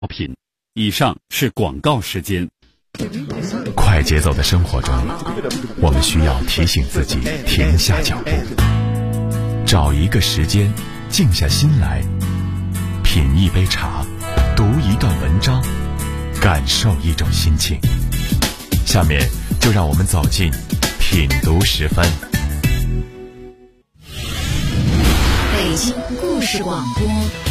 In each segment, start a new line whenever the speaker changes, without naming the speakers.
品。以上是广告时间。
快节奏的生活中，我们需要提醒自己停下脚步，找一个时间静下心来，品一杯茶，读一段文章，感受一种心情。下面就让我们走进品读时分。
北京故事广播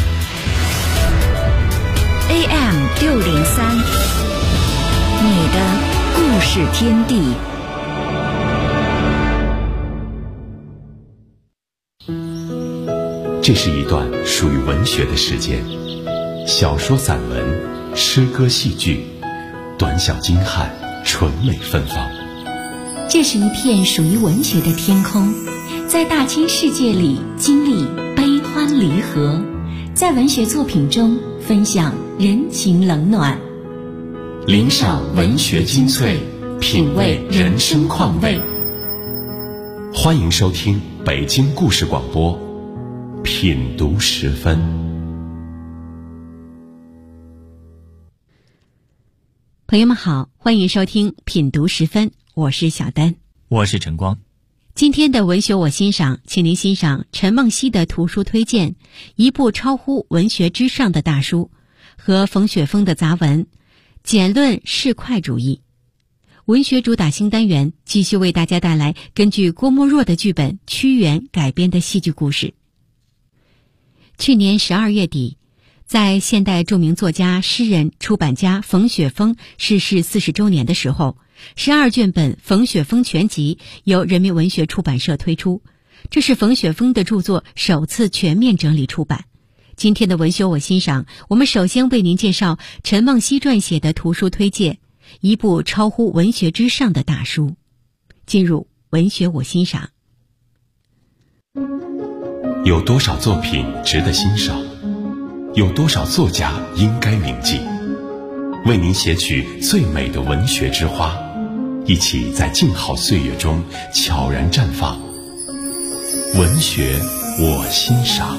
AM603，你的故事天地。
这是一段属于文学的时间，小说、散文、诗歌、戏剧，短小精悍，纯美芬芳。
这是一片属于文学的天空，在大千世界里经历悲欢离合，在文学作品中分享人情冷暖，
领赏文学精粹，品味人生况味。欢迎收听北京故事广播品读时分。
朋友们好，欢迎收听品读时分，我是小丹，
我是陈光。
今天的文学我欣赏，请您欣赏陈梦溪的图书推荐，一部超乎文学之上的大书，和冯雪峰的杂文《简论市侩主义》。文学主打新单元继续为大家带来根据郭沫若的剧本《屈原》改编的戏剧故事。去年12月底，在现代著名作家、诗人、出版家冯雪峰逝世40周年的时候，12卷本《冯雪峰全集》由人民文学出版社推出，这是冯雪峰的著作首次全面整理出版。今天的文学我欣赏，我们首先为您介绍陈梦溪撰写的图书推荐，一部超乎文学之上的大书。进入文学我欣赏。
有多少作品值得欣赏？有多少作家应该铭记？为您写取最美的文学之花，一起在静好岁月中悄然绽放。文学我欣赏。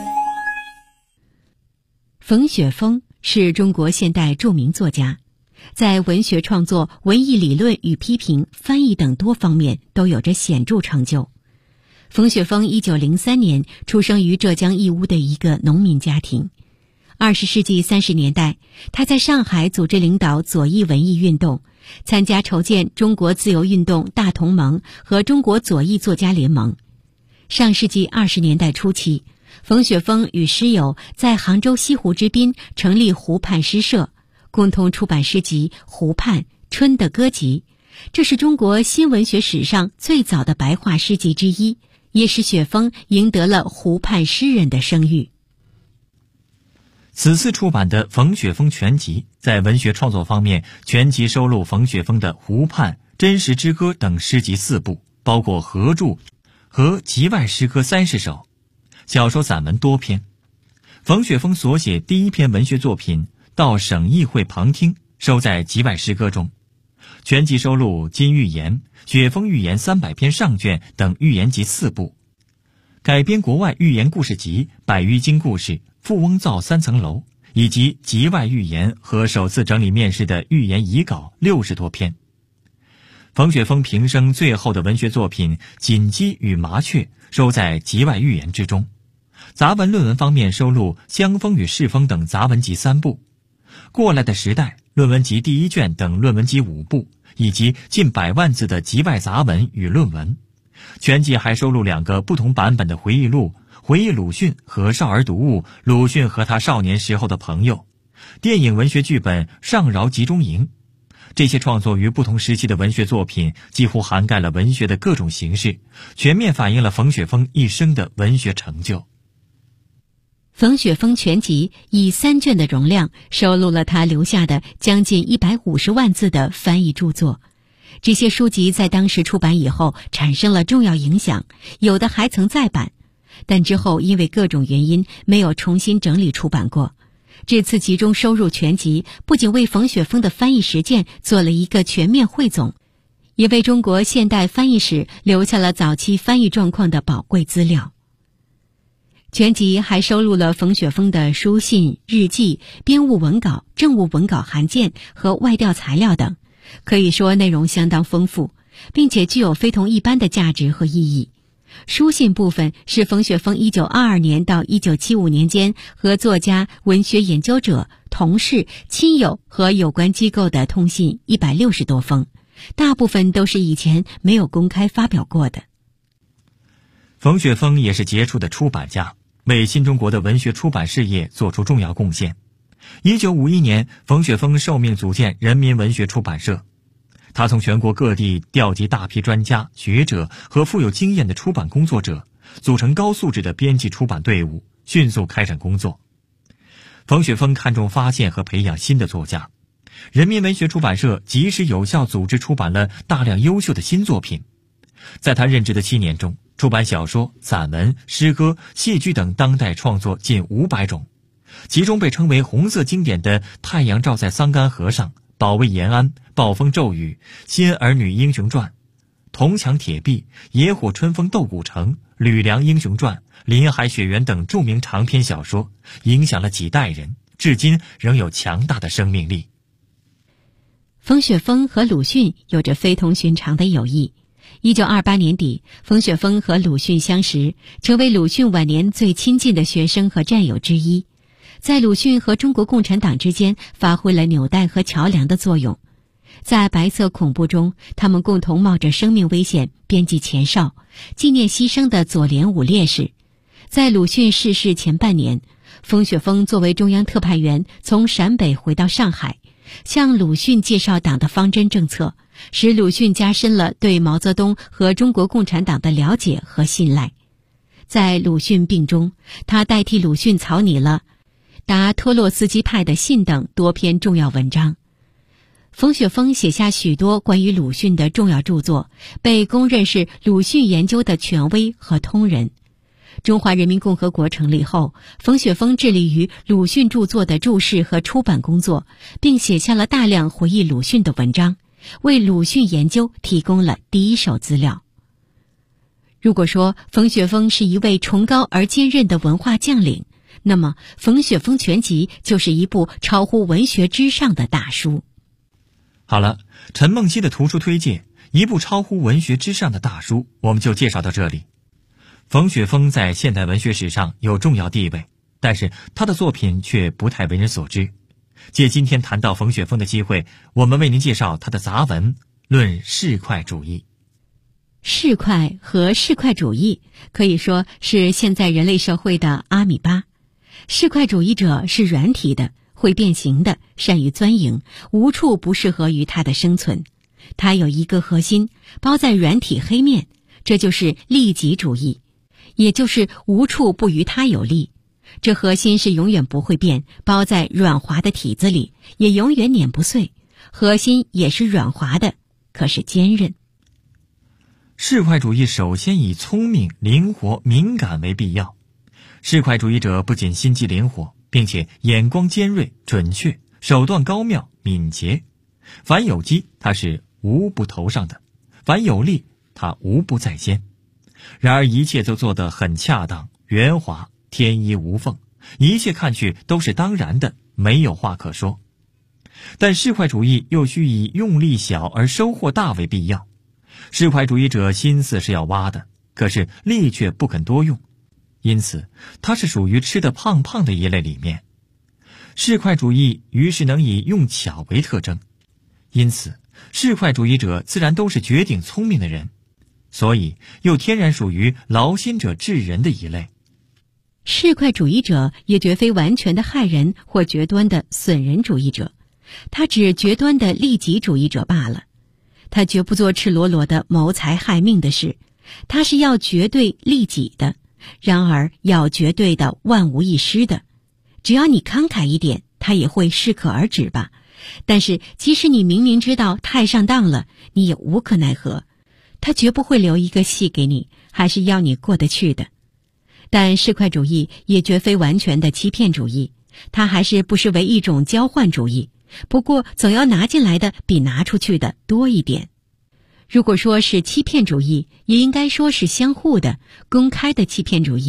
冯雪峰是中国现代著名作家，在文学创作、文艺理论与批评、翻译等多方面都有着显著成就。冯雪峰1903年出生于浙江义乌的一个农民家庭。20世纪30年代，他在上海组织领导左翼文艺运动，参加筹建中国自由运动大同盟和中国左翼作家联盟。上世纪20年代初期，冯雪峰与诗友在杭州西湖之滨成立湖畔诗社，共同出版诗集《湖畔》《春的歌集》，这是中国新文学史上最早的白话诗集之一，也使雪峰赢得了湖畔诗人的声誉。
此次出版的冯雪峰全集，在文学创作方面，全集收录冯雪峰的《湖畔》《真实之歌》等诗集4部，包括合著和集外诗歌30首，小说散文多篇。冯雪峰所写第一篇文学作品《到省议会旁听》收在集外诗歌中。全集收录《金寓言》《雪峰寓言300篇上卷》等寓言集4部，改编国外寓言故事集《百余经故事》《富翁造3层楼》，以及集外寓言和首次整理面世的寓言遗稿60多篇。冯雪峰平生最后的文学作品《锦鸡与麻雀》收在集外寓言之中。杂文论文方面收录《香风与世风》等杂文集3部，《过来的时代》论文集第1卷等论文集5部，以及近100万字的集外杂文与论文。全集还收录2个不同版本的回忆录，回忆鲁迅和少儿读物《鲁迅和他少年时候的朋友》，电影文学剧本《上饶集中营》。这些创作于不同时期的文学作品几乎涵盖了文学的各种形式，全面反映了冯雪峰一生的文学成就。
冯雪峰全集以3卷的容量收录了他留下的将近150万字的翻译著作。这些书籍在当时出版以后产生了重要影响，有的还曾再版，但之后因为各种原因没有重新整理出版过。这次集中收入全集，不仅为冯雪峰的翻译实践做了一个全面汇总，也为中国现代翻译史留下了早期翻译状况的宝贵资料。 全集还收录了冯雪峰的书信、日记、编务文稿、政务文稿函件和外调材料等，可以说内容相当丰富，并且具有非同一般的价值和意义。书信部分是冯雪峰1922年到1975年间和作家、文学研究者、同事、亲友和有关机构的通信160多封，大部分都是以前没有公开发表过的。
冯雪峰也是杰出的出版家，为新中国的文学出版事业做出重要贡献。1951年，冯雪峰受命组建人民文学出版社。他从全国各地调集大批专家、学者和富有经验的出版工作者，组成高素质的编辑出版队伍，迅速开展工作。冯雪峰看重发现和培养新的作家，人民文学出版社及时有效组织出版了大量优秀的新作品。在他任职的7年中，出版小说、散文、诗歌、戏剧等当代创作近500种，其中被称为红色经典的《太阳照在桑干河上》、《保卫延安》、《暴风骤雨》、《新儿女英雄传》、《铜墙铁壁》、《野火春风斗古城》、《吕梁英雄传》、《林海雪原》等著名长篇小说，影响了几代人，至今仍有强大的生命力。
冯雪峰和鲁迅有着非同寻常的友谊。1928年底，冯雪峰和鲁迅相识，成为鲁迅晚年最亲近的学生和战友之一，在鲁迅和中国共产党之间发挥了纽带和桥梁的作用。在白色恐怖中，他们共同冒着生命危险编辑前哨，纪念牺牲的左联5烈士。在鲁迅逝世前半年，冯雪峰作为中央特派员从陕北回到上海，向鲁迅介绍党的方针政策，使鲁迅加深了对毛泽东和中国共产党的了解和信赖。在鲁迅病中，他代替鲁迅草拟了《答托洛斯基派的信》等多篇重要文章。冯雪峰写下许多关于鲁迅的重要著作，被公认是鲁迅研究的权威和通人。中华人民共和国成立后，冯雪峰致力于鲁迅著作的注释和出版工作，并写下了大量回忆鲁迅的文章，为鲁迅研究提供了第一手资料。如果说冯雪峰是一位崇高而坚韧的文化将领，那么《冯雪峰全集》就是一部超乎文学之上的大书。
好了，陈梦溪的图书推荐，一部超乎文学之上的大书，我们就介绍到这里。冯雪峰在现代文学史上有重要地位，但是他的作品却不太为人所知。借今天谈到冯雪峰的机会，我们为您介绍他的杂文《论市侩主义》。
市侩和市侩主义可以说是现在人类社会的阿米巴。市侩主义者是软体的，会变形的，善于钻营，无处不适合于它的生存。它有一个核心，包在软体黑面，这就是利己主义，也就是无处不与它有利。这核心是永远不会变，包在软滑的体子里，也永远碾不碎。核心也是软滑的，可是坚韧。
市侩主义首先以聪明、灵活、敏感为必要。市侩主义者不仅心机灵活，并且眼光尖锐、准确，手段高妙、敏捷。凡有机，他是无不投上的；凡有利，他无不在先。然而一切都做得很恰当、圆滑、天衣无缝，一切看去都是当然的，没有话可说。但市侩主义又需以用力小而收获大为必要。市侩主义者心思是要挖的，可是力却不肯多用，因此他是属于吃得胖胖的一类里面。市侩主义于是能以用巧为特征，因此市侩主义者自然都是绝顶聪明的人，所以又天然属于劳心者治人的一类。
市侩主义者也绝非完全的害人或绝端的损人主义者，他只绝端的利己主义者罢了。他绝不做赤裸裸的谋财害命的事，他是要绝对利己的，然而要绝对的万无一失的。只要你慷慨一点，他也会适可而止吧。但是即使你明明知道太上当了，你也无可奈何，他绝不会留一个戏给你，还是要你过得去的。但市侩主义也绝非完全的欺骗主义，它还是不失为一种交换主义，不过总要拿进来的比拿出去的多一点。如果说是欺骗主义，也应该说是相互的、公开的欺骗主义。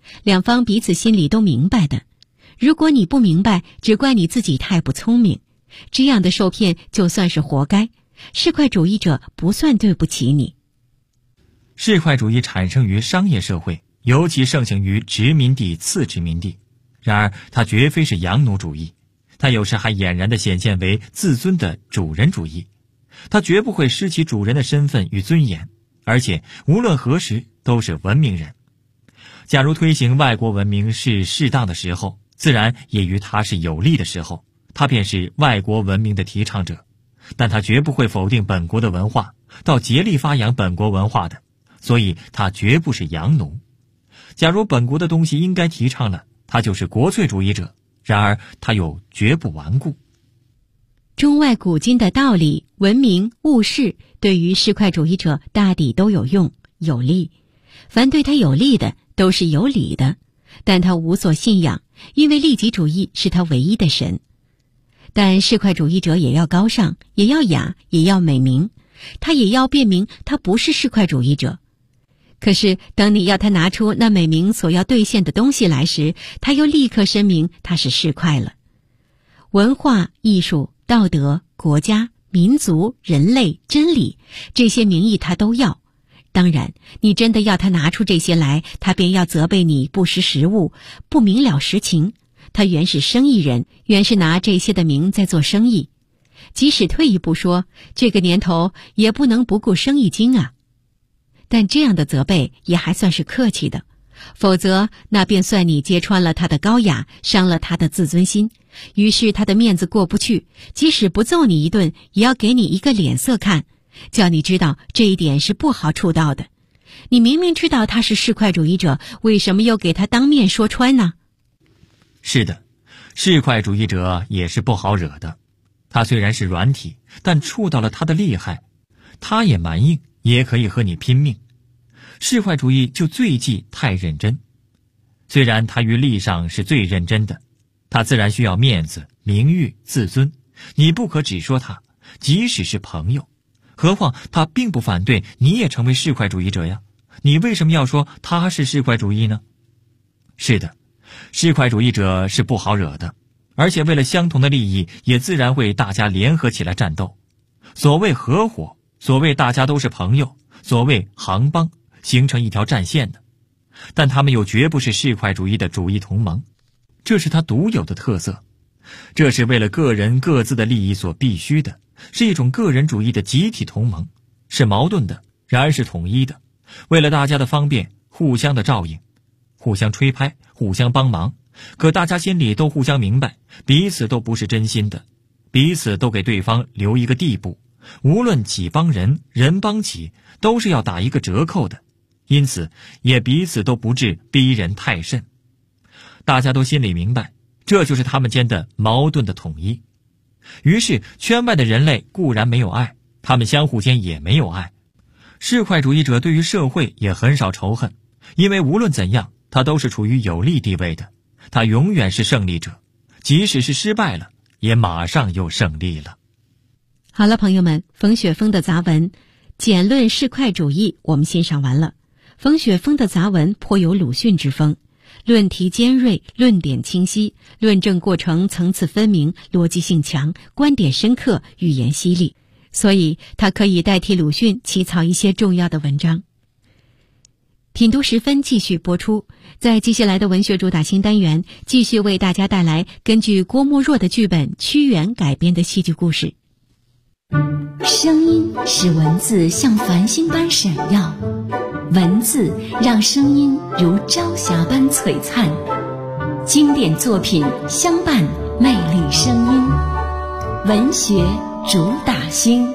两方彼此心里都明白的。如果你不明白，只怪你自己太不聪明，这样的受骗就算是活该，市侩主义者不算对不起你。
市侩主义产生于商业社会，尤其盛行于殖民地、次殖民地。然而它绝非是养奴主义，它有时还俨然地显现为自尊的主人主义。它绝不会失其主人的身份与尊严，而且无论何时都是文明人。假如推行外国文明是适当的时候，自然也于它是有利的时候，他便是外国文明的提倡者。但他绝不会否定本国的文化，到竭力发扬本国文化的，所以他绝不是洋奴。假如本国的东西应该提倡了，他就是国粹主义者，然而他又绝不顽固。
中外古今的道理、文明、物事，对于市侩主义者大抵都有用、有利。凡对他有利的，都是有理的，但他无所信仰，因为利己主义是他唯一的神。但市侩主义者也要高尚，也要雅，也要美名，他也要辩明他不是市侩主义者。可是当你要他拿出那美名所要兑现的东西来时，他又立刻声明他是市侩了。文化、艺术、道德、国家、民族、人类、真理，这些名义他都要。当然，你真的要他拿出这些来，他便要责备你不识时务，不明了实情。他原是生意人，原是拿这些的名在做生意。即使退一步说，这个年头也不能不顾生意经啊。但这样的责备也还算是客气的，否则那便算你揭穿了他的高雅，伤了他的自尊心，于是他的面子过不去，即使不揍你一顿，也要给你一个脸色看，叫你知道这一点是不好触到的。你明明知道他是市侩主义者，为什么又给他当面说穿呢？
是的，市侩主义者也是不好惹的。他虽然是软体，但触到了他的厉害，他也蛮硬，也可以和你拼命。市侩主义就最忌太认真。虽然他于利上是最认真的，他自然需要面子、名誉、自尊，你不可只说他，即使是朋友。何况他并不反对你也成为市侩主义者呀，你为什么要说他是市侩主义呢？是的，市侩主义者是不好惹的，而且为了相同的利益，也自然会大家联合起来战斗。所谓合伙，所谓大家都是朋友，所谓行帮，形成一条战线的。但他们又绝不是市侩主义的主义同盟，这是他独有的特色。这是为了个人各自的利益所必须的，是一种个人主义的集体同盟，是矛盾的，然而是统一的。为了大家的方便，互相的照应，互相吹拍，互相帮忙，可大家心里都互相明白，彼此都不是真心的，彼此都给对方留一个地步，无论己帮人，人帮己，都是要打一个折扣的，因此也彼此都不致逼人太甚。大家都心里明白，这就是他们间的矛盾的统一。于是圈外的人类固然没有爱，他们相互间也没有爱。市侩主义者对于社会也很少仇恨，因为无论怎样，他都是处于有利地位的，他永远是胜利者，即使是失败了，也马上又胜利了。
好了，朋友们，冯雪峰的杂文《简论市侩主义》我们欣赏完了。冯雪峰的杂文颇有鲁迅之风，论题尖锐，论点清晰，论证过程层次分明，逻辑性强，观点深刻，语言犀利，所以他可以代替鲁迅起草一些重要的文章。品读时分继续播出，在接下来的文学主打新单元，继续为大家带来根据郭沫若的剧本《屈原》改编的戏剧故事。
声音使文字像繁星般闪耀，文字让声音如朝霞般璀璨。经典作品相伴，魅力声音，文学主打星。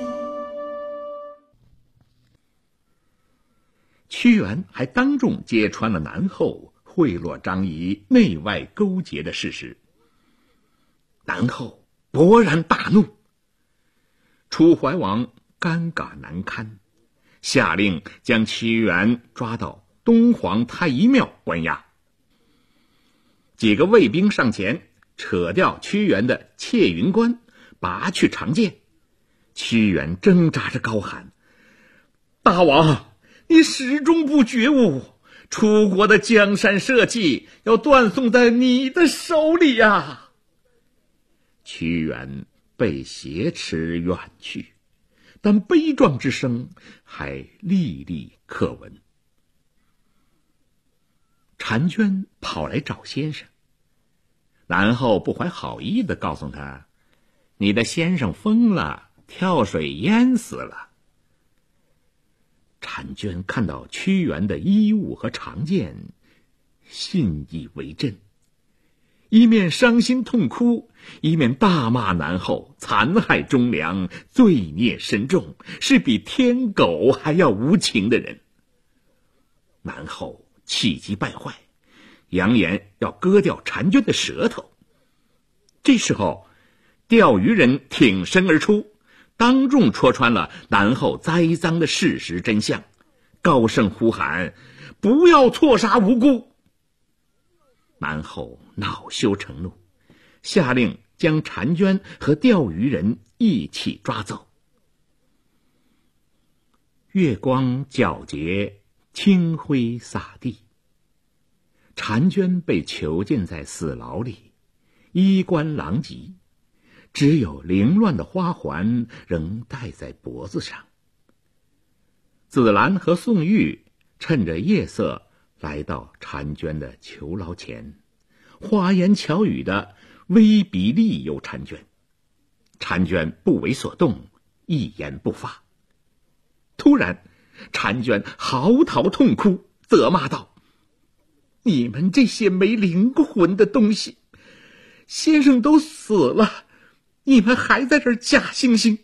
屈原还当众揭穿了南后贿赂张仪内外勾结的事实。南后勃然大怒，楚怀王尴尬难堪，下令将屈原抓到东皇太医庙关押。几个卫兵上前扯掉屈原的窃云冠，拔去长剑。屈原挣扎着高喊：大王，你始终不觉悟， 楚国的江山社稷要断送在你的手里呀！屈原被挟持远去，但悲壮之声还历历可闻。婵娟跑来找先生，然后不怀好意地告诉他：“你的先生疯了，跳水淹死了。”婵娟看到屈原的衣物和长剑，信以为真，一面伤心痛哭，一面大骂南后残害忠良，罪孽深重，是比天狗还要无情的人。南后气急败坏，扬言要割掉婵娟的舌头。这时候，钓鱼人挺身而出，当众戳穿了南后栽赃的事实真相，高声呼喊：“不要错杀无辜！”南后恼羞成怒，下令将婵娟和钓鱼人一起抓走。月光皎洁，清辉洒地。婵娟被囚禁在死牢里，衣冠狼藉，只有凌乱的花环仍戴在脖子上。子兰和宋玉趁着夜色来到婵娟的囚牢前，花言巧语的威逼利诱婵娟。婵娟不为所动，一言不发。突然，婵娟嚎啕痛哭，责骂道：“你们这些没灵魂的东西，先生都死了，你们还在这儿假惺惺。”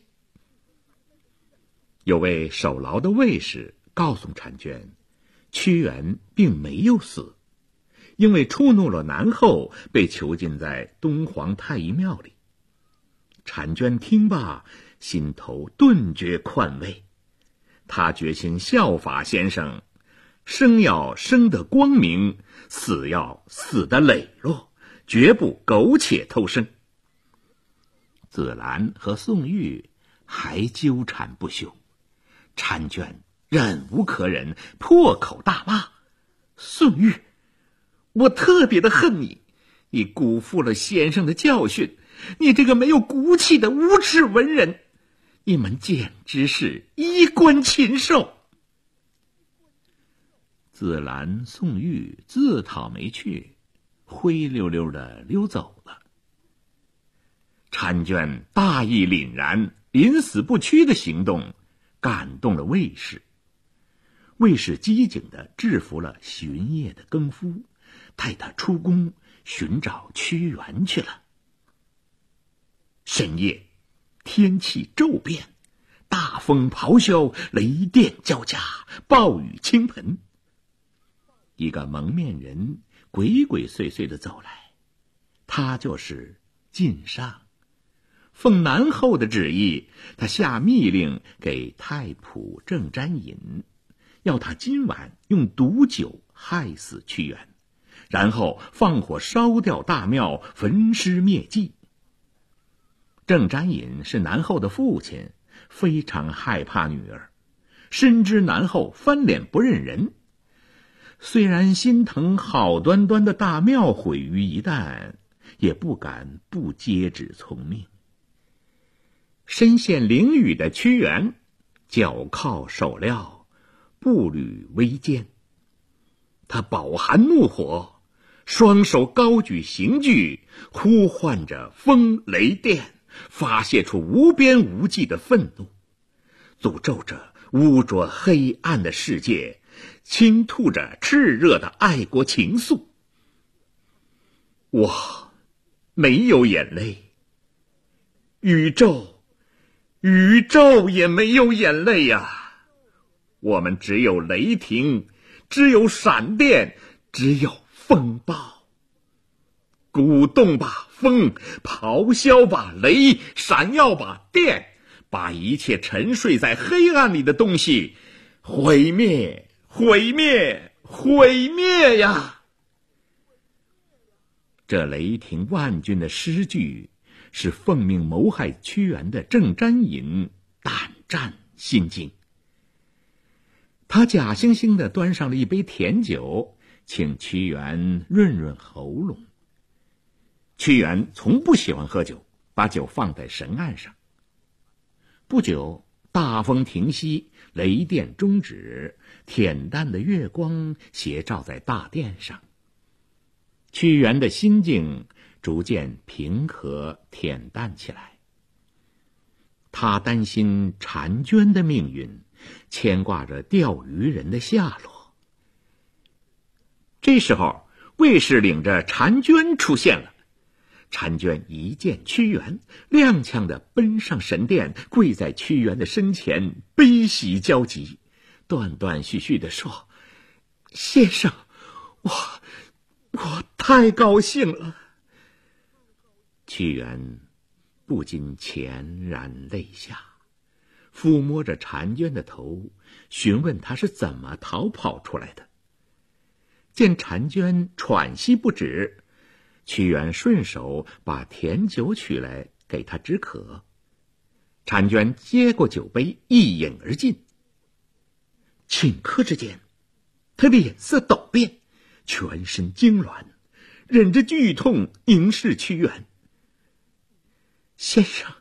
有位守牢的卫士告诉婵娟，屈原并没有死，因为触怒了南后，被囚禁在东皇太医庙里。婵娟听罢，心头顿觉宽慰，她决心效法先生，生要生得光明，死要死得磊落，绝不苟且偷生。子兰和宋玉还纠缠不休，婵娟忍无可忍，破口大骂：“宋玉，我特别的恨你，你辜负了先生的教训，你这个没有骨气的无耻文人，你们简直是衣冠禽兽！”子兰、宋玉自讨没趣，灰溜溜的溜走了。婵娟大义凛然、临死不屈的行动感动了卫士，卫士机警地制服了巡夜的更夫，带他出宫寻找屈原去了。深夜，天气骤变，大风咆哮，雷电交加，暴雨倾盆。一个蒙面人鬼鬼祟祟地走来，他就是晋上。奉南后的旨意，他下密令给太仆郑瞻尹，要他今晚用毒酒害死屈原，然后放火烧掉大庙，焚尸灭迹。郑瞻尹是南后的父亲，非常害怕女儿，深知南后翻脸不认人，虽然心疼好端端的大庙毁于一旦，也不敢不接旨从命。身陷囹圄的屈原，脚铐手镣，步履微艰。他饱含怒火，双手高举刑具，呼唤着风雷电，发泄出无边无际的愤怒，诅咒着污浊黑暗的世界，倾吐着炽热的爱国情愫。我没有眼泪，宇宙也没有眼泪呀！我们只有雷霆，只有闪电，只有风暴。鼓动吧风，咆哮吧雷，闪耀吧电，把一切沉睡在黑暗里的东西毁灭，毁灭，毁灭呀！这雷霆万钧的诗句，是奉命谋害屈原的郑瞻尹胆战心惊。 他假惺惺地端上了一杯甜酒，请屈原润润喉咙。屈原从不喜欢喝酒，把酒放在神案上。不久，大风停息，雷电终止，恬淡的月光斜照在大殿上。屈原的心境逐渐平和恬淡起来。他担心婵娟的命运，牵挂着钓鱼人的下落。这时候，卫士领着婵娟出现了。婵娟一见屈原，踉跄地奔上神殿，跪在屈原的身前，悲喜交集，断断续续地说：“先生，我太高兴了。”屈原不禁潸然泪下，抚摸着婵娟的头，询问她是怎么逃跑出来的。见婵娟喘息不止，屈原顺手把甜酒取来给她止渴。婵娟接过酒杯，一饮而尽。顷刻之间，她脸色陡变，全身痉挛，忍着剧痛凝视屈原。先生，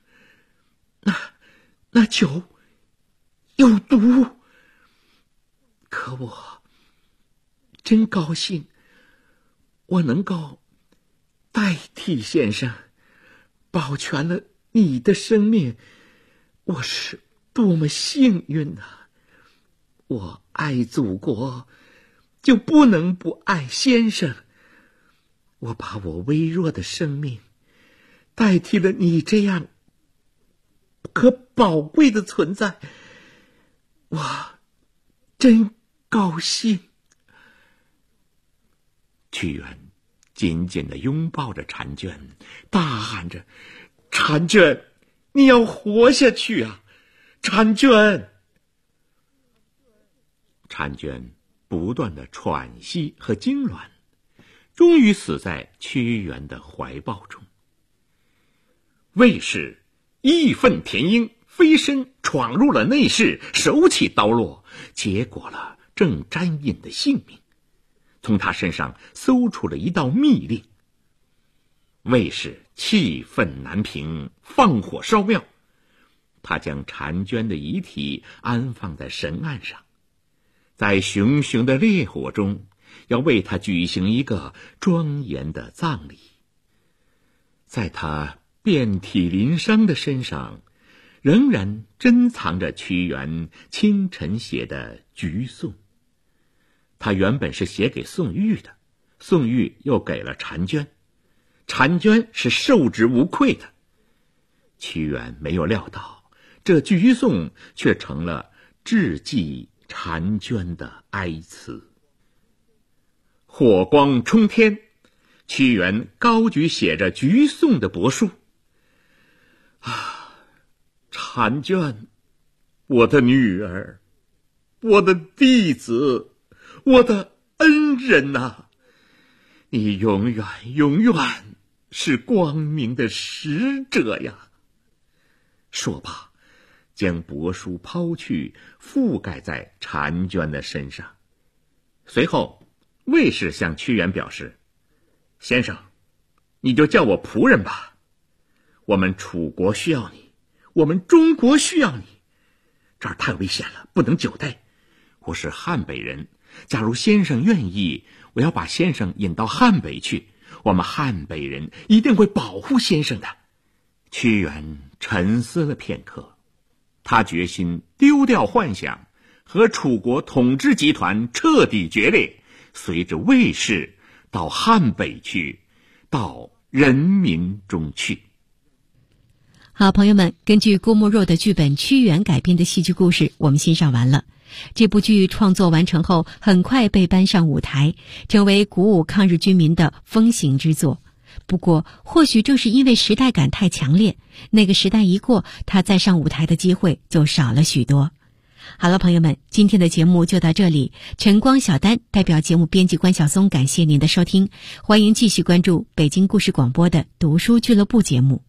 那酒有毒，可我真高兴，我能够代替先生保全了你的生命，我是多么幸运啊！我爱祖国，就不能不爱先生。我把我微弱的生命代替了你这样可宝贵的存在，我真高兴。屈原紧紧地拥抱着婵娟，大喊着：“婵娟，你要活下去啊！婵娟！”婵娟不断的喘息和痉挛，终于死在屈原的怀抱中。卫士义愤填膺，飞身闯入了内室，手起刀落，结果了郑沾尹的性命，从他身上搜出了一道密令。卫士气愤难平，放火烧庙。他将婵娟的遗体安放在神案上，在熊熊的烈火中，要为他举行一个庄严的葬礼。在他遍体鳞伤的身上，仍然珍藏着屈原清晨写的《橘颂》。他原本是写给宋玉的，宋玉又给了婵娟，婵娟是受之无愧的。屈原没有料到，这《橘颂》却成了致祭婵娟的哀词。火光冲天，屈原高举写着《橘颂》的帛书。婵娟，我的女儿，我的弟子，我的恩人啊，你永远永远是光明的使者呀！说罢，将帛书抛去，覆盖在婵娟的身上。随后，卫士向屈原表示：“先生，你就叫我仆人吧。我们楚国需要你，我们中国需要你。这儿太危险了，不能久待。我是汉北人，假如先生愿意，我要把先生引到汉北去，我们汉北人一定会保护先生的。”屈原沉思了片刻，他决心丢掉幻想，和楚国统治集团彻底决裂，随着卫士到汉北去，到人民中去。
好，朋友们，根据郭沫若的剧本《屈原》改编的戏剧故事，我们欣赏完了。这部剧创作完成后，很快被搬上舞台，成为鼓舞抗日军民的风行之作。不过，或许正是因为时代感太强烈，那个时代一过，他再上舞台的机会就少了许多。好了，朋友们，今天的节目就到这里。晨光小丹代表节目编辑关晓松，感谢您的收听，欢迎继续关注北京故事广播的读书俱乐部节目。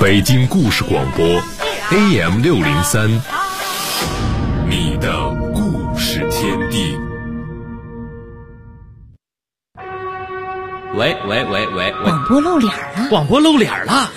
北京故事广播 AM603，你的故事天地。
喂，
广播露脸了！
广播露脸了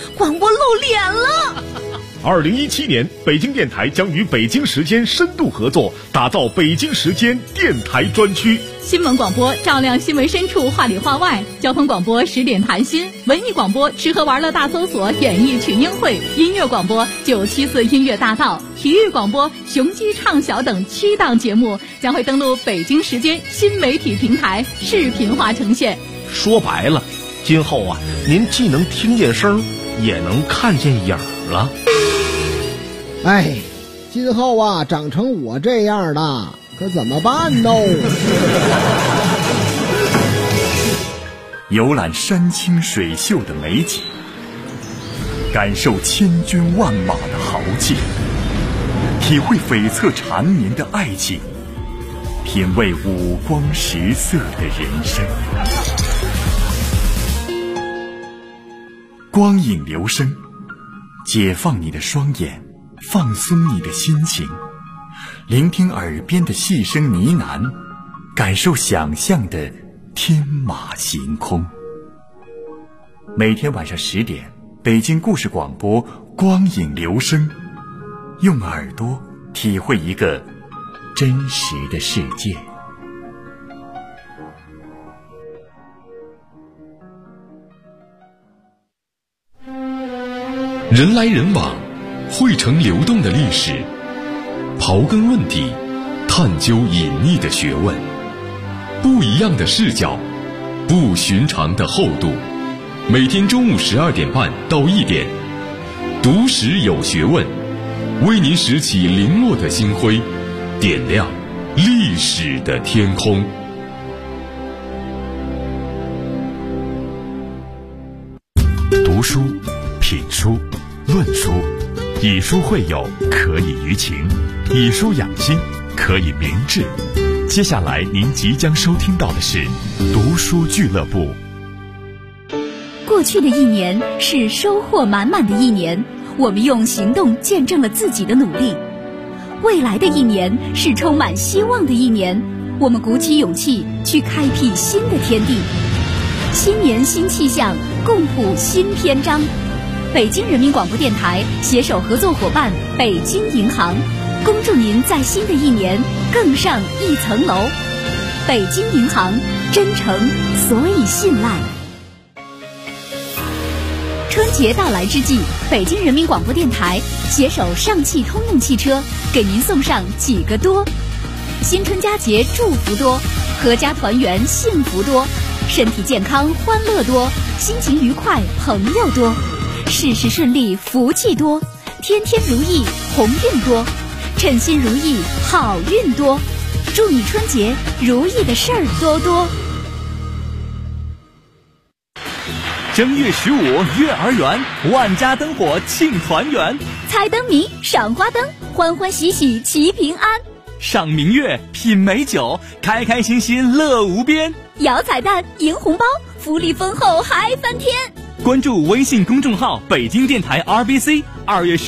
！2017年，北京电台将与北京时间深度合作，打造北京时间电台专区。
新闻广播照亮新闻深处，话里话外；交通广播10点谈心；文艺广播吃喝玩乐大搜索，演艺群英会；音乐广播974音乐大道；体育广播雄鸡畅晓等7档节目将会登陆北京时间新媒体平台，视频化呈现。
说白了，今后啊，您既能听见声，也能看见影了。
哎，今后啊，长成我这样的，可怎么办呢？
游览山清水秀的美景，感受千军万马的豪气，体会悱恻缠绵的爱情，品味五光十色的人生。光影流声，解放你的双眼，放松你的心情，聆听耳边的细声呢喃，感受想象的天马行空。每天晚上10点，北京故事广播光影流声，用耳朵体会一个真实的世界。 人来人往，汇成流动的历史，刨根问底，探究隐秘的学问，不一样的视角，不寻常的厚度。每天中午12点半到1点，读史有学问，为您拾起零落的星辉，点亮历史的天空。 读书、品书、论书，以书会友，可以娱情；以书养心，可以明志。接下来您即将收听到的是读书俱乐部。
过去的1年是收获满满的1年，我们用行动见证了自己的努力。未来的1年是充满希望的1年，我们鼓起勇气去开辟新的天地。新年新气象，共谱新篇章。北京人民广播电台携手合作伙伴北京银行，恭祝您在新的1年更上一层楼。北京银行，真诚所以信赖。春节到来之际，北京人民广播电台携手上汽通用汽车，给您送上几个多：新春佳节祝福多，阖家团圆幸福多，身体健康欢乐多，心情愉快朋友多，事事顺利福气多，天天如意鸿运多，称心如意好运多，祝你春节如意的事儿多多。
正月15月儿圆，万家灯火庆团圆，
猜灯谜赏花灯，欢欢喜喜齐平安，
赏明月品美酒，开开心心乐无边，
摇彩蛋赢红包，福利丰厚嗨翻天。
关注微信公众号北京电台 RBC， 2月10